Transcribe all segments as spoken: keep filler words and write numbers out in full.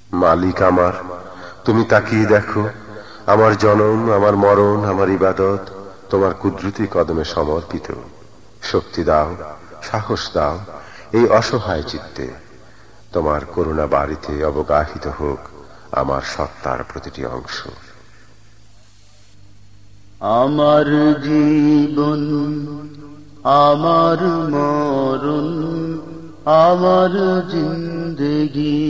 মালিক আমার, তুমি তাকিয়ে দেখো, আমার জনম, আমার মরণ, আমার ইবাদত তোমার কুদরতি কদমে সমর্পিত। শক্তি দাও, সাহস দাও এই অসহায় চিত্তে। তোমার করুণা বাড়িতে অবগাহিত হোক আমার সত্তার প্রতিটি অংশ। আমার জীবন, আমার মরণ, আমার জিন্দেগি,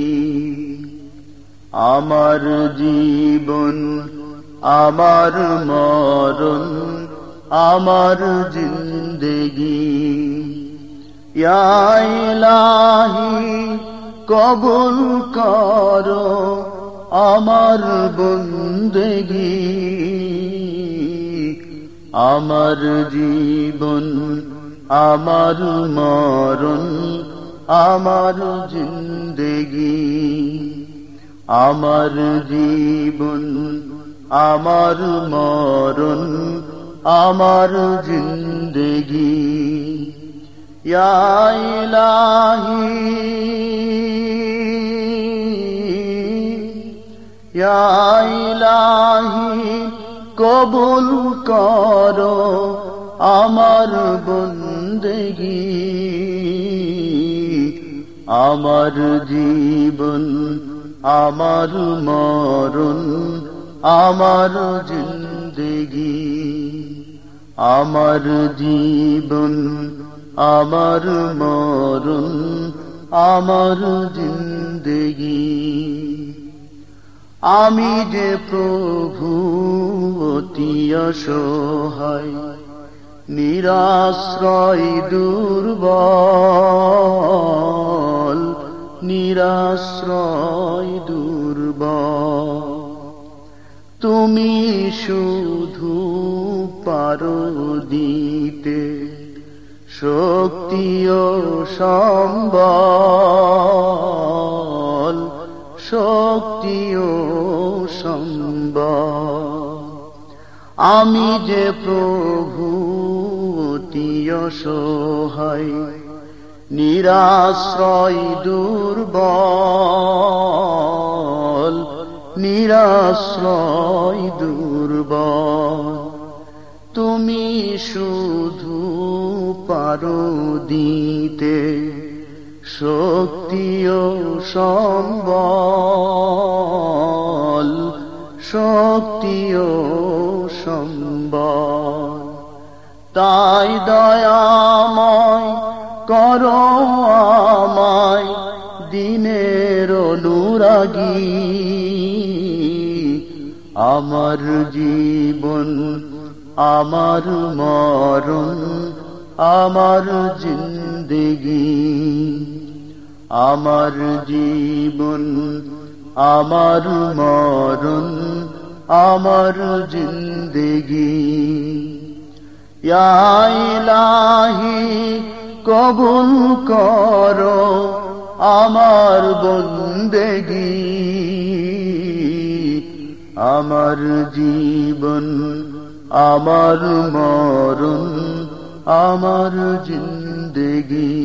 আমার জীবন, আমার মরণ, আমার জিন্দেগি। ইয়া ইলাহি কবুল করো আমার বন্দেগি। আমার জীবন, আমার মরণ, আমার জিন্দেগি, আমার জীবন, আমার মরণ, আমার জিন্দেগি। ইয়া ইলাহি, ইয়া ইলাহি কবুল করো আমার বন্দেগি। আমার জীবন, আমার মরণ, আমার জিন্দেগি, আমার জীবন, আমার মরণ, আমার জিন্দেগি। আমি যে প্রভু অতি অসহায়, নিরাশ্রয় দুর্বল, নিরাশ্রয় দুর্বল। তুমি শুধু পারো দিতে শক্তি ও সম্বল, শক্তি ও সম্বল। আমি যে প্রভু অতি অসহায়, নিরাশ্রয় দুর্বল, নিরাশ্রয় দুর্বল। তুমি শুধু পারো দিতে শক্তি ও সম্বল, শক্তি ও সম্বল। তাই দয়াময় করো আমায় দিনের অনুরাগী। আমার জীবন, আমার মরণ, আমার জিন্দেগি, আমার জীবন, আমার মরণ, আমার জিন্দেগি। ইয়া ইলাহি কবুল করো আমার বন্দেগি। আমার জীবন, আমার মরণ, আমার জিন্দেগি।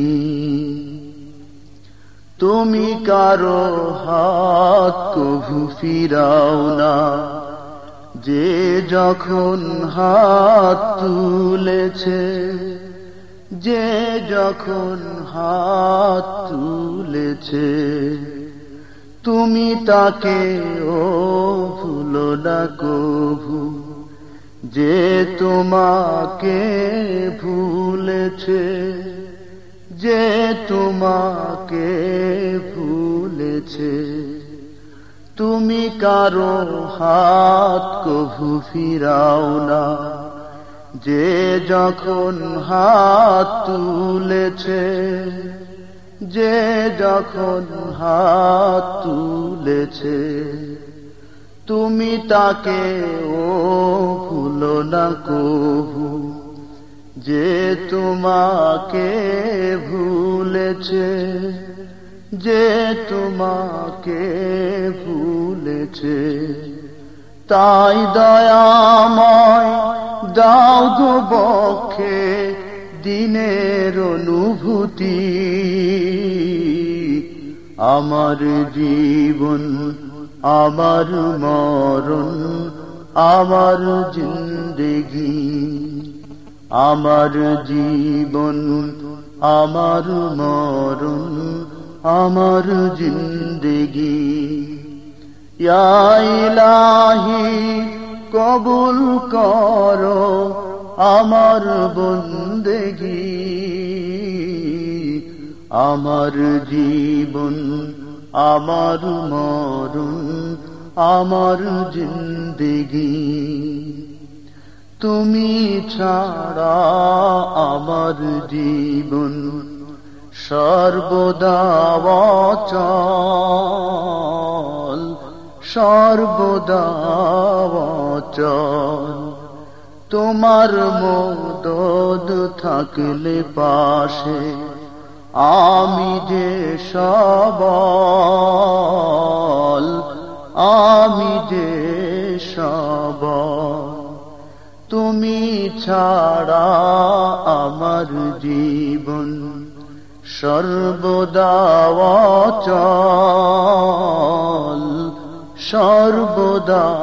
তুমি কারো হাত কভু ফিরাও না, যে যখন হাত তুলেছে, যে যখন হাত তুলেছে। তুমি তাকে ও ভুলো না কভু, যে তোমাকে ভুলেছে, যে তোমাকে ভুলেছে। তুমি কারো হাত কভু ফিরাও না, যে যখন হাত তুলেছে, যে যখন হাত তুলেছে। তুমি তাকে ও ভুলো না কভু, যে তোমাকে ভুলেছে, যে তোমাকে ভুলেছে। তাই দয়াময় দাও গো বক্ষে দিনের অনুভূতি। আমার জীবন আমার মরণ আমার জিন্দেগি আমার জীবন আমার মরণ আমার জিন্দেগি ইয়া ইলাহি কবুল করো আমার বন্দেগি আমার জীবন আমার মরণ আমার জিন্দেগি তুমি ছাড়া আমার জীবন সর্বদা অচল সর্বদা অচল তোমার মদদ থাকলে পাশে আমি যে সবল আমি যে সবল তুমি ছাড়া আমার জীবন সর্বদা অচল সর্বদা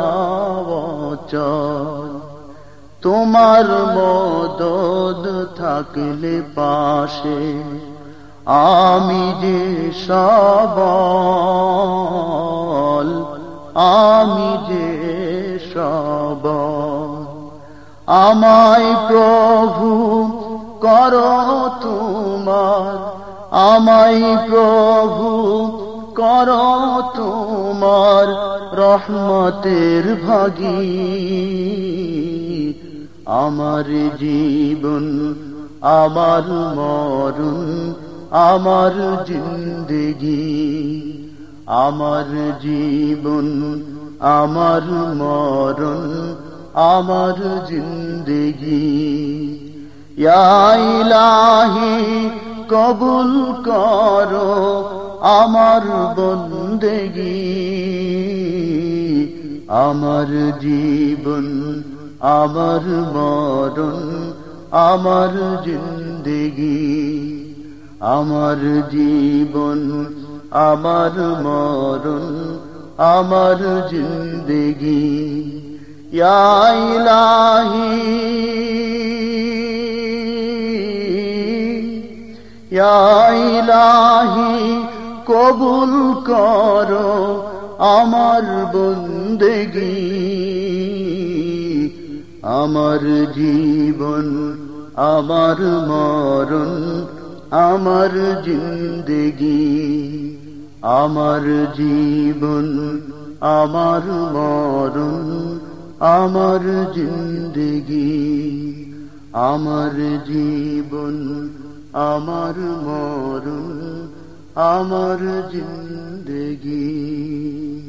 অচল তোমার মদদ থাকলে পাশে আমি যে সবল আমি যে সবল আমায় প্রভু করো তোমার আমায় প্রভু করো তোমার রহমতের ভাগী আমার জীবন আমার মরণ আমার জিন্দেগি আমার জীবন আমার মরণ আমার জিন্দেগি ইয়া ইলাহি কবুল করো আমার বন্দেগি আমার জীবন আমার মরণ আমার জিন্দেগি আমার জীবন আমার মরণ আমার জিন্দেগি ইয়া ইলাহি ইয়া ইলাহি কবুল করো আমার বন্দেগি আমার জীবন আমার মরণ আমার জিন্দেগি আমার জীবন আমার মরণ আমার জিন্দেগি আমার জীবন আমার মরণ আমার জিন্দেগি